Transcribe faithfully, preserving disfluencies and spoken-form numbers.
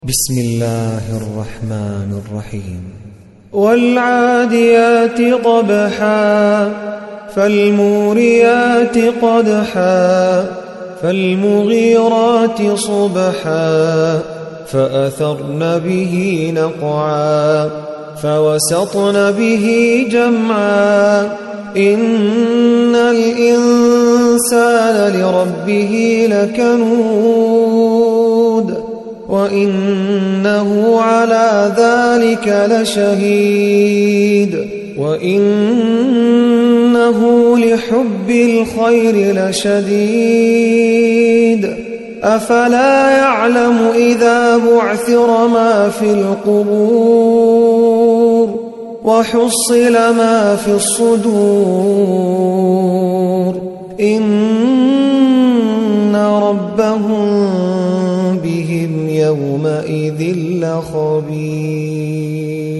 بسم الله الرحمن الرحيم. والعاديات ضبحا فالموريات قدحا فالمغيرات صبحا فأثرن به نقعا فوسطن به جمعا إن الإنسان لربه لكنود وإنه على ذلك لشهيد وإنه لحب الخير لشديد أفلا يعلم إذا بعثر ما في القبور وحصل ما في الصدور إن ربهم بهم يومئذ لخبير.